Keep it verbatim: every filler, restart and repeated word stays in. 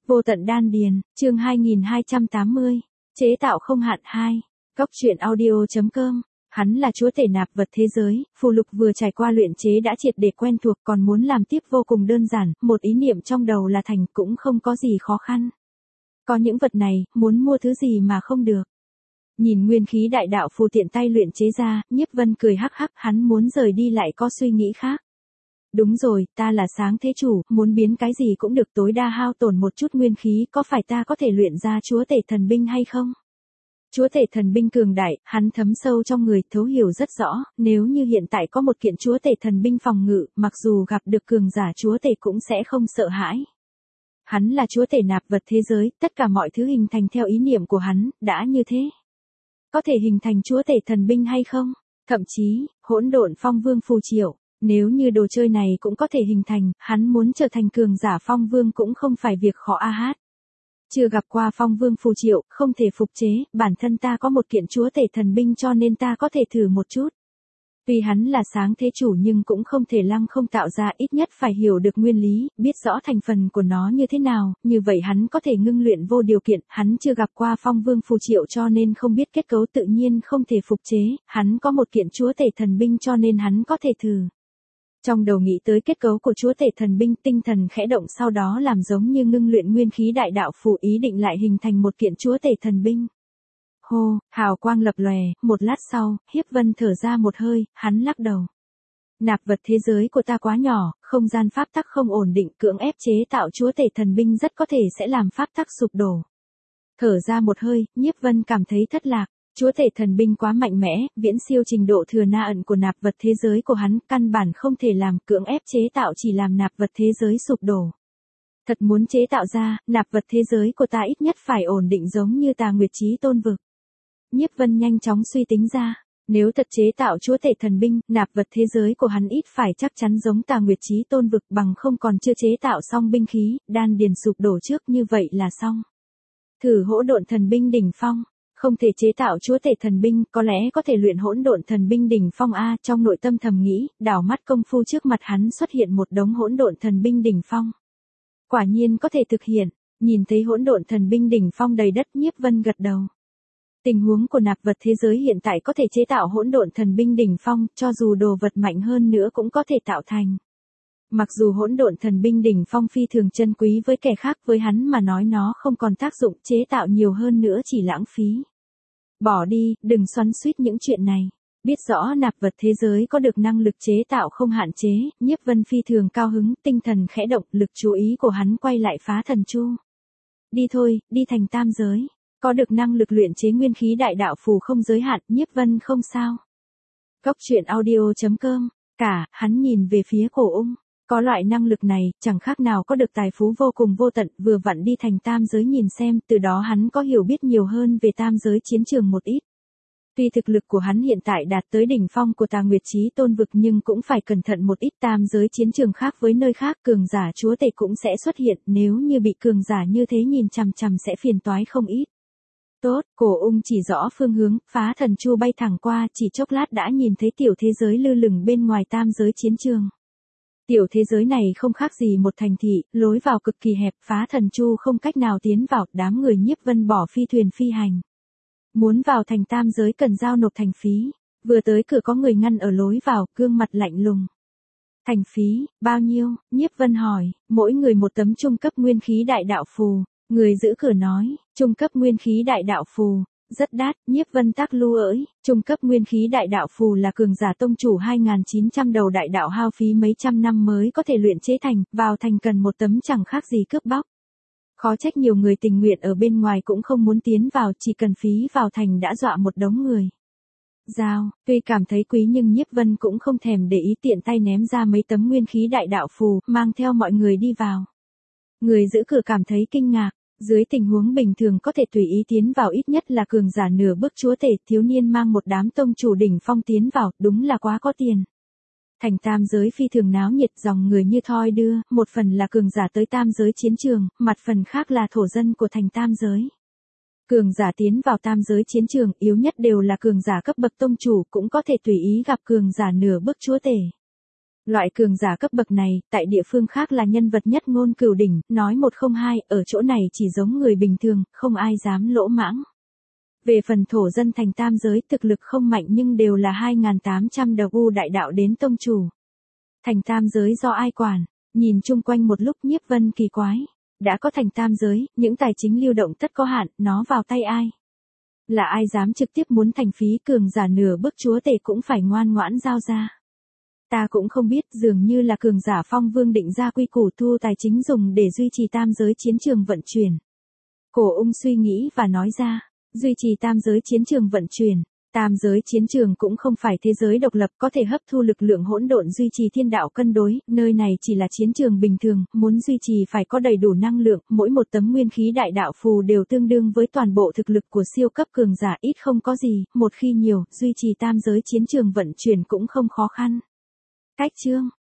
Vô tận đan điền, chương hai nghìn hai trăm tám mươi, chế tạo không hạn hai, Cốc truyện audio chấm com. Hắn là chúa tể nạp vật thế giới, phù lục vừa trải qua luyện chế đã triệt để quen thuộc, còn muốn làm tiếp vô cùng đơn giản, một ý niệm trong đầu là thành, cũng không có gì khó khăn. Có những vật này, muốn mua thứ gì mà không được. Nhìn nguyên khí đại đạo phù tiện tay luyện chế ra, Nhiếp Vân cười hắc hắc, hắn muốn rời đi lại có suy nghĩ khác. Đúng rồi, ta là sáng thế chủ, muốn biến cái gì cũng được, tối đa hao tổn một chút nguyên khí, có phải ta có thể luyện ra chúa tể thần binh hay không? Chúa tể thần binh cường đại, hắn thấm sâu trong người, thấu hiểu rất rõ, nếu như hiện tại có một kiện chúa tể thần binh phòng ngự, mặc dù gặp được cường giả chúa tể cũng sẽ không sợ hãi. Hắn là chúa tể nạp vật thế giới, tất cả mọi thứ hình thành theo ý niệm của hắn, đã như thế. Có thể hình thành chúa tể thần binh hay không? Thậm chí, hỗn độn phong vương phù triệu, nếu như đồ chơi này cũng có thể hình thành, hắn muốn trở thành cường giả phong vương cũng không phải việc khó a hát. Chưa gặp qua phong vương phù triệu, không thể phục chế, bản thân ta có một kiện chúa tể thần binh cho nên ta có thể thử một chút. Tuy hắn là sáng thế chủ nhưng cũng không thể lăng không tạo ra, ít nhất phải hiểu được nguyên lý, biết rõ thành phần của nó như thế nào, như vậy hắn có thể ngưng luyện vô điều kiện, hắn chưa gặp qua phong vương phù triệu cho nên không biết kết cấu tự nhiên không thể phục chế, hắn có một kiện chúa tể thần binh cho nên hắn có thể thử. Trong đầu nghĩ tới kết cấu của chúa tể thần binh, tinh thần khẽ động, sau đó làm giống như ngưng luyện nguyên khí đại đạo phù, ý định lại hình thành một kiện chúa tể thần binh. Hô, hào quang lập lòe, một lát sau, Nhiếp Vân thở ra một hơi, hắn lắc đầu. Nạp vật thế giới của ta quá nhỏ, không gian pháp tắc không ổn định, cưỡng ép chế tạo chúa tể thần binh rất có thể sẽ làm pháp tắc sụp đổ. Thở ra một hơi, Nhiếp Vân cảm thấy thất lạc. Chúa tể thần binh quá mạnh mẽ, viễn siêu trình độ thừa na ẩn của nạp vật thế giới của hắn, căn bản không thể làm, cưỡng ép chế tạo chỉ làm nạp vật thế giới sụp đổ. Thật muốn chế tạo ra, nạp vật thế giới của ta ít nhất phải ổn định giống như Tà Nguyệt Chí Tôn vực. Nhiếp Vân nhanh chóng suy tính ra, nếu thật chế tạo chúa tể thần binh, nạp vật thế giới của hắn ít phải chắc chắn giống Tà Nguyệt Chí Tôn vực, bằng không còn chưa chế tạo xong binh khí, đan điền sụp đổ trước, như vậy là xong. Thử hỗn độn thần binh đỉnh phong. Không thể chế tạo chúa tể thần binh, có lẽ có thể luyện hỗn độn thần binh đỉnh phong a, trong nội tâm thầm nghĩ, đảo mắt công phu trước mặt hắn xuất hiện một đống hỗn độn thần binh đỉnh phong. Quả nhiên có thể thực hiện, nhìn thấy hỗn độn thần binh đỉnh phong đầy đất, Nhiếp Vân gật đầu. Tình huống của nạp vật thế giới hiện tại có thể chế tạo hỗn độn thần binh đỉnh phong, cho dù đồ vật mạnh hơn nữa cũng có thể tạo thành. Mặc dù hỗn độn thần binh đỉnh phong phi thường chân quý với kẻ khác, với hắn mà nói nó không còn tác dụng, chế tạo nhiều hơn nữa chỉ lãng phí. Bỏ đi, đừng xoắn xuýt những chuyện này. Biết rõ nạp vật thế giới có được năng lực chế tạo không hạn chế, Nhiếp Vân phi thường cao hứng, tinh thần khẽ động, lực chú ý của hắn quay lại phá thần chu. Đi thôi, đi thành tam giới. Có được năng lực luyện chế nguyên khí đại đạo phù không giới hạn, Nhiếp Vân không sao. Cốc truyện audio chấm com. Cả, hắn nhìn về phía Cổ Ung. Có loại năng lực này, chẳng khác nào có được tài phú vô cùng vô tận, vừa vặn đi thành tam giới nhìn xem, từ đó hắn có hiểu biết nhiều hơn về tam giới chiến trường một ít. Tuy thực lực của hắn hiện tại đạt tới đỉnh phong của Tà Nguyệt Chí Tôn vực nhưng cũng phải cẩn thận một ít, tam giới chiến trường khác với nơi khác, cường giả chúa tể cũng sẽ xuất hiện, nếu như bị cường giả như thế nhìn chằm chằm sẽ phiền toái không ít. Tốt, Cổ Ung chỉ rõ phương hướng, phá thần chu bay thẳng qua, chỉ chốc lát đã nhìn thấy tiểu thế giới lơ lửng bên ngoài tam giới chiến trường. Tiểu thế giới này không khác gì một thành thị, lối vào cực kỳ hẹp, phá thần chu không cách nào tiến vào, đám người Nhiếp Vân bỏ phi thuyền phi hành. Muốn vào thành tam giới cần giao nộp thành phí, vừa tới cửa có người ngăn ở lối vào, gương mặt lạnh lùng. Thành phí, bao nhiêu? Nhiếp Vân hỏi, mỗi người một tấm trung cấp nguyên khí đại đạo phù, người giữ cửa nói, trung cấp nguyên khí đại đạo phù. Rất đắt, Nhiếp Vân tác lưu ỡi, trung cấp nguyên khí đại đạo phù là cường giả tông chủ hai nghìn chín trăm đầu đại đạo hao phí mấy trăm năm mới có thể luyện chế thành, vào thành cần một tấm chẳng khác gì cướp bóc. Khó trách nhiều người tình nguyện ở bên ngoài cũng không muốn tiến vào, chỉ cần phí vào thành đã dọa một đống người. Giao, tuy cảm thấy quý nhưng Nhiếp Vân cũng không thèm để ý, tiện tay ném ra mấy tấm nguyên khí đại đạo phù, mang theo mọi người đi vào. Người giữ cửa cảm thấy kinh ngạc. Dưới tình huống bình thường có thể tùy ý tiến vào ít nhất là cường giả nửa bước chúa tể, thiếu niên mang một đám tông chủ đỉnh phong tiến vào, đúng là quá có tiền. Thành tam giới phi thường náo nhiệt, dòng người như thoi đưa, một phần là cường giả tới tam giới chiến trường, mặt phần khác là thổ dân của thành tam giới. Cường giả tiến vào tam giới chiến trường, yếu nhất đều là cường giả cấp bậc tông chủ, cũng có thể tùy ý gặp cường giả nửa bước chúa tể. Loại cường giả cấp bậc này, tại địa phương khác là nhân vật nhất ngôn cửu đỉnh, nói một không hai, ở chỗ này chỉ giống người bình thường, không ai dám lỗ mãng. Về phần thổ dân thành tam giới thực lực không mạnh nhưng đều là hai nghìn tám trăm đầu u đại đạo đến tông chủ. Thành tam giới do ai quản, nhìn chung quanh một lúc Nhiếp Vân kỳ quái. Đã có thành tam giới, những tài chính lưu động tất có hạn, nó vào tay ai? Là ai dám trực tiếp muốn thành phí cường giả nửa bước chúa tể cũng phải ngoan ngoãn giao ra. Ta cũng không biết, dường như là cường giả Phong Vương định ra quy củ thu tài chính dùng để duy trì tam giới chiến trường vận chuyển. Cổ Ung suy nghĩ và nói ra, duy trì tam giới chiến trường vận chuyển, tam giới chiến trường cũng không phải thế giới độc lập có thể hấp thu lực lượng hỗn độn duy trì thiên đạo cân đối, nơi này chỉ là chiến trường bình thường, muốn duy trì phải có đầy đủ năng lượng, mỗi một tấm nguyên khí đại đạo phù đều tương đương với toàn bộ thực lực của siêu cấp cường giả ít không có gì, một khi nhiều, duy trì tam giới chiến trường vận chuyển cũng không khó khăn. Cách chương